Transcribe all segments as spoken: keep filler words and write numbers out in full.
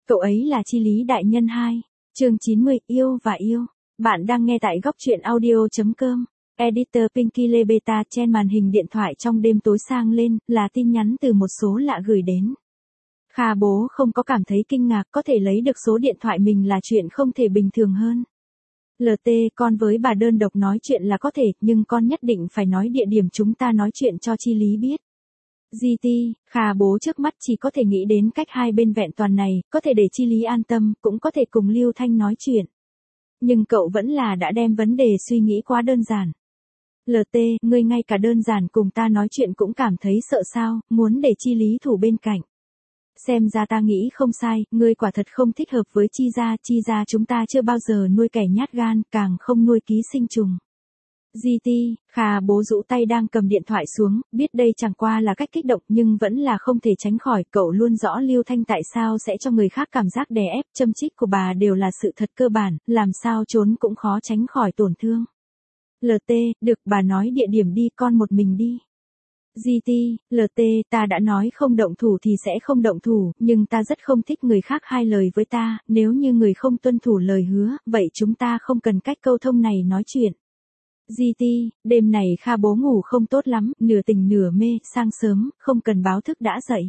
Cậu ấy là Chi Lý đại nhân hai. Chương chín mươi, yêu và yêu. Bạn đang nghe tại góc truyện audio.com. Editor Pinky Lê Beta. Trên màn hình điện thoại trong đêm tối sang lên, là tin nhắn từ một số lạ gửi đến. Kha bố không có cảm thấy kinh ngạc, có thể lấy được số điện thoại mình là chuyện không thể bình thường hơn. lờ tê, con với bà đơn độc nói chuyện là có thể, nhưng con nhất định phải nói địa điểm chúng ta nói chuyện cho Chi Lý biết. giê tê, Kha bố trước mắt chỉ có thể nghĩ đến cách hai bên vẹn toàn này, có thể để Chi Lý an tâm, cũng có thể cùng Lưu Thanh nói chuyện. Nhưng cậu vẫn là đã đem vấn đề suy nghĩ quá đơn giản. lờ tê, ngươi ngay cả đơn giản cùng ta nói chuyện cũng cảm thấy sợ sao, muốn để Chi Lý thủ bên cạnh. Xem ra ta nghĩ không sai, ngươi quả thật không thích hợp với Chi gia, Chi gia chúng ta chưa bao giờ nuôi kẻ nhát gan, càng không nuôi ký sinh trùng. giê tê, Kha bố rũ tay đang cầm điện thoại xuống, biết đây chẳng qua là cách kích động nhưng vẫn là không thể tránh khỏi, cậu luôn rõ Lưu Thanh tại sao sẽ cho người khác cảm giác đè ép, châm chích của bà đều là sự thật cơ bản, làm sao trốn cũng khó tránh khỏi tổn thương. lờ tê, được bà nói địa điểm đi, con một mình đi. giê tê, lờ tê, ta đã nói không động thủ thì sẽ không động thủ, nhưng ta rất không thích người khác hai lời với ta, nếu như người không tuân thủ lời hứa, vậy chúng ta không cần cách câu thông này nói chuyện. giê tê, đêm này Kha bố ngủ không tốt lắm, nửa tỉnh nửa mê, sang sớm, không cần báo thức đã dậy.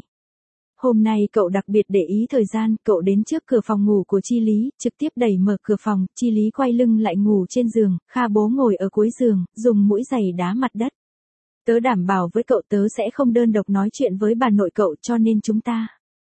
Hôm nay cậu đặc biệt để ý thời gian, cậu đến trước cửa phòng ngủ của Chi Lý, trực tiếp đẩy mở cửa phòng, Chi Lý quay lưng lại ngủ trên giường, Kha bố ngồi ở cuối giường, dùng mũi giày đá mặt đất. Tớ đảm bảo với cậu tớ sẽ không đơn độc nói chuyện với bà nội cậu cho nên chúng ta.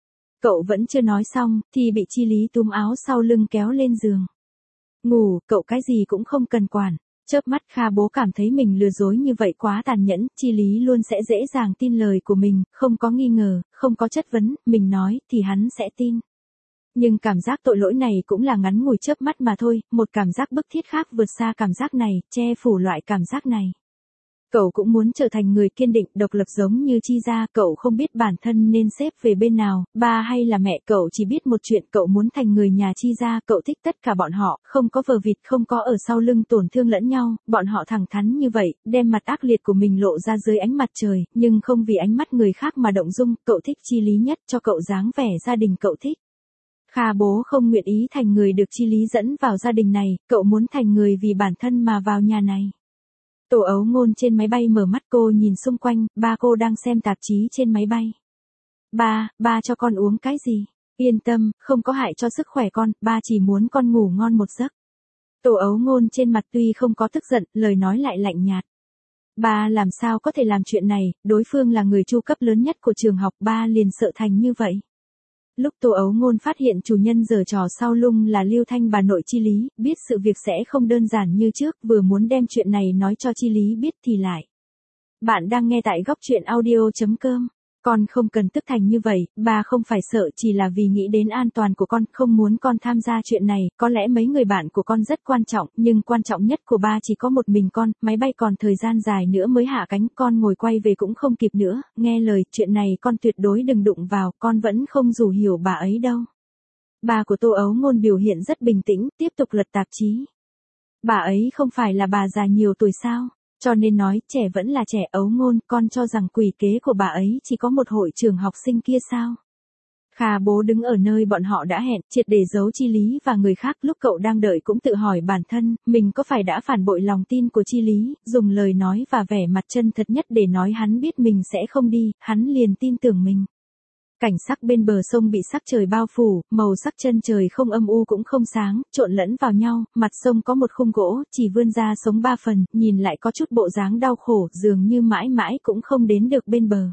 Cậu vẫn chưa nói xong, thì bị Chi Lý túm áo sau lưng kéo lên giường. Ngủ, cậu cái gì cũng không cần quản. Chớp mắt Kha bố cảm thấy mình lừa dối như vậy quá tàn nhẫn, Chi Lý luôn sẽ dễ dàng tin lời của mình, không có nghi ngờ, không có chất vấn, mình nói thì hắn sẽ tin. Nhưng cảm giác tội lỗi này cũng là ngắn ngủi chớp mắt mà thôi, một cảm giác bức thiết khác vượt xa cảm giác này, che phủ loại cảm giác này. Cậu cũng muốn trở thành người kiên định, độc lập giống như Chi gia, cậu không biết bản thân nên xếp về bên nào, ba hay là mẹ, cậu chỉ biết một chuyện, cậu muốn thành người nhà Chi gia, cậu thích tất cả bọn họ, không có vờ vịt, không có ở sau lưng tổn thương lẫn nhau, bọn họ thẳng thắn như vậy, đem mặt ác liệt của mình lộ ra dưới ánh mặt trời, nhưng không vì ánh mắt người khác mà động dung, cậu thích Chi Lý nhất, cho cậu dáng vẻ gia đình cậu thích. Kha bố không nguyện ý thành người được Chi Lý dẫn vào gia đình này, cậu muốn thành người vì bản thân mà vào nhà này. Tổ ấu ngôn trên máy bay mở mắt, cô nhìn xung quanh, ba cô đang xem tạp chí trên máy bay. Ba, ba cho con uống cái gì? Yên tâm, không có hại cho sức khỏe con, ba chỉ muốn con ngủ ngon một giấc. Tổ ấu ngôn trên mặt tuy không có tức giận, lời nói lại lạnh nhạt. Ba làm sao có thể làm chuyện này, đối phương là người chu cấp lớn nhất của trường học, ba liền sợ thành như vậy. Lúc Tổ ấu ngôn phát hiện chủ nhân giở trò sau lưng là Lưu Thanh bà nội Chi Lý, biết sự việc sẽ không đơn giản như trước, vừa muốn đem chuyện này nói cho Chi Lý biết thì lại. Bạn đang nghe tại góc truyện audio.com. Con không cần tức thành như vậy, bà không phải sợ, chỉ là vì nghĩ đến an toàn của con, không muốn con tham gia chuyện này, có lẽ mấy người bạn của con rất quan trọng, nhưng quan trọng nhất của ba chỉ có một mình con, máy bay còn thời gian dài nữa mới hạ cánh, con ngồi quay về cũng không kịp nữa, nghe lời, chuyện này con tuyệt đối đừng đụng vào, con vẫn không dù hiểu bà ấy đâu. Bà của Tô ấu ngôn biểu hiện rất bình tĩnh, tiếp tục lật tạp chí. Bà ấy không phải là bà già nhiều tuổi sao? Cho nên nói, trẻ vẫn là trẻ. Ấu ngôn, con cho rằng quỷ kế của bà ấy chỉ có một hội trưởng học sinh kia sao? Kha bố đứng ở nơi bọn họ đã hẹn, triệt để giấu Chi Lý và người khác, lúc cậu đang đợi cũng tự hỏi bản thân, mình có phải đã phản bội lòng tin của Chi Lý, dùng lời nói và vẻ mặt chân thật nhất để nói hắn biết mình sẽ không đi, hắn liền tin tưởng mình. Cảnh sắc bên bờ sông bị sắc trời bao phủ, màu sắc chân trời không âm u cũng không sáng, trộn lẫn vào nhau, mặt sông có một khung gỗ, chỉ vươn ra sống ba phần, nhìn lại có chút bộ dáng đau khổ, dường như mãi mãi cũng không đến được bên bờ.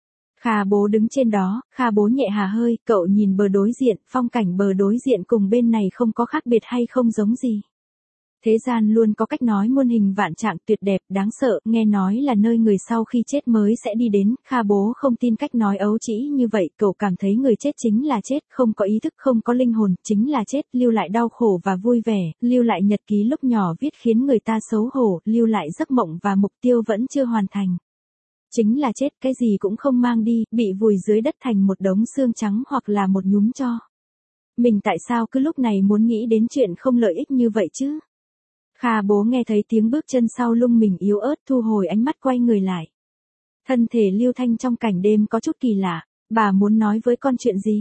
Kha bố đứng trên đó, Kha bố nhẹ hà hơi, cậu nhìn bờ đối diện, phong cảnh bờ đối diện cùng bên này không có khác biệt hay không giống gì. Thế gian luôn có cách nói muôn hình vạn trạng, tuyệt đẹp, đáng sợ, nghe nói là nơi người sau khi chết mới sẽ đi đến, Kha bố không tin cách nói ấu trĩ như vậy, cậu cảm thấy người chết chính là chết, không có ý thức, không có linh hồn, chính là chết, lưu lại đau khổ và vui vẻ, lưu lại nhật ký lúc nhỏ viết khiến người ta xấu hổ, lưu lại giấc mộng và mục tiêu vẫn chưa hoàn thành. Chính là chết, cái gì cũng không mang đi, bị vùi dưới đất thành một đống xương trắng hoặc là một nhúm tro. Mình tại sao cứ lúc này muốn nghĩ đến chuyện không lợi ích như vậy chứ? Kha bố nghe thấy tiếng bước chân sau lưng mình yếu ớt, thu hồi ánh mắt quay người lại. Thân thể Lưu Thanh trong cảnh đêm có chút kỳ lạ, bà muốn nói với con chuyện gì?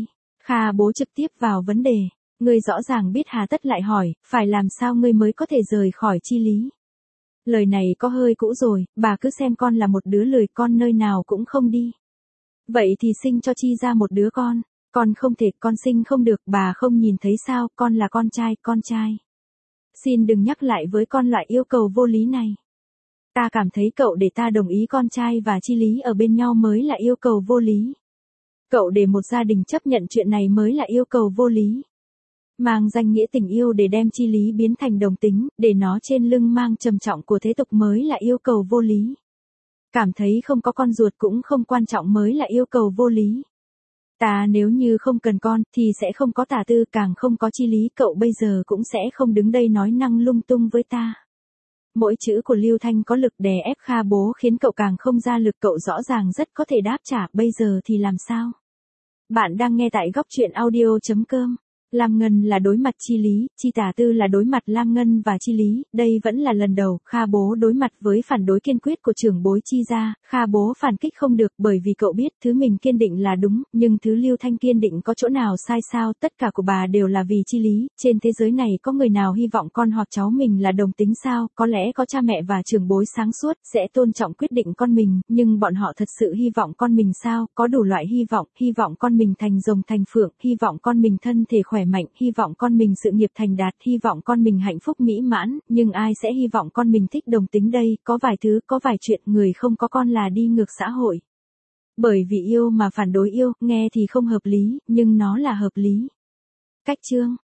Kha bố trực tiếp vào vấn đề. Ngươi rõ ràng biết hà tất lại hỏi, phải làm sao ngươi mới có thể rời khỏi chi lý. Lời này có hơi cũ rồi, bà cứ xem con là một đứa lười, con nơi nào cũng không đi. Vậy thì sinh cho chi ra một đứa con. Con không thể, con sinh không được, bà không nhìn thấy sao, con là con trai, con trai. Xin đừng nhắc lại với con loại yêu cầu vô lý này. Ta cảm thấy cậu để ta đồng ý con trai và chi lý ở bên nhau mới là yêu cầu vô lý. Cậu để một gia đình chấp nhận chuyện này mới là yêu cầu vô lý. Mang danh nghĩa tình yêu để đem chi lý biến thành đồng tính, để nó trên lưng mang trầm trọng của thế tục mới là yêu cầu vô lý. Cảm thấy không có con ruột cũng không quan trọng mới là yêu cầu vô lý. Ta nếu như không cần con, thì sẽ không có tả tư, càng không có chi lý, cậu bây giờ cũng sẽ không đứng đây nói năng lung tung với ta. Mỗi chữ của Lưu Thanh có lực đè ép Kha bố khiến cậu càng không ra lực, cậu rõ ràng rất có thể đáp trả, bây giờ thì làm sao? Bạn đang nghe tại góc truyện audio chấm com. Lam Ngân là đối mặt chi lý, chi tả tư là đối mặt Lam Ngân và chi lý, đây vẫn là lần đầu Kha bố đối mặt với phản đối kiên quyết của trưởng bối chi gia. Kha bố phản kích không được bởi vì cậu biết thứ mình kiên định là đúng, nhưng thứ Lưu Thanh kiên định có chỗ nào sai sao, tất cả của bà đều là vì chi lý. Trên thế giới này có người nào hy vọng con hoặc cháu mình là đồng tính sao? Có lẽ có cha mẹ và trưởng bối sáng suốt sẽ tôn trọng quyết định con mình, nhưng bọn họ thật sự hy vọng con mình sao? Có đủ loại hy vọng, hy vọng con mình thành rồng thành phượng, hy vọng con mình thân thể khỏe mạnh, hy vọng con mình sự nghiệp thành đạt, hy vọng con mình hạnh phúc mỹ mãn, nhưng ai sẽ hy vọng con mình thích đồng tính đây? Có vài thứ, có vài chuyện người không có con là đi ngược xã hội. Bởi vì yêu mà phản đối yêu, nghe thì không hợp lý, nhưng nó là hợp lý. Cách chương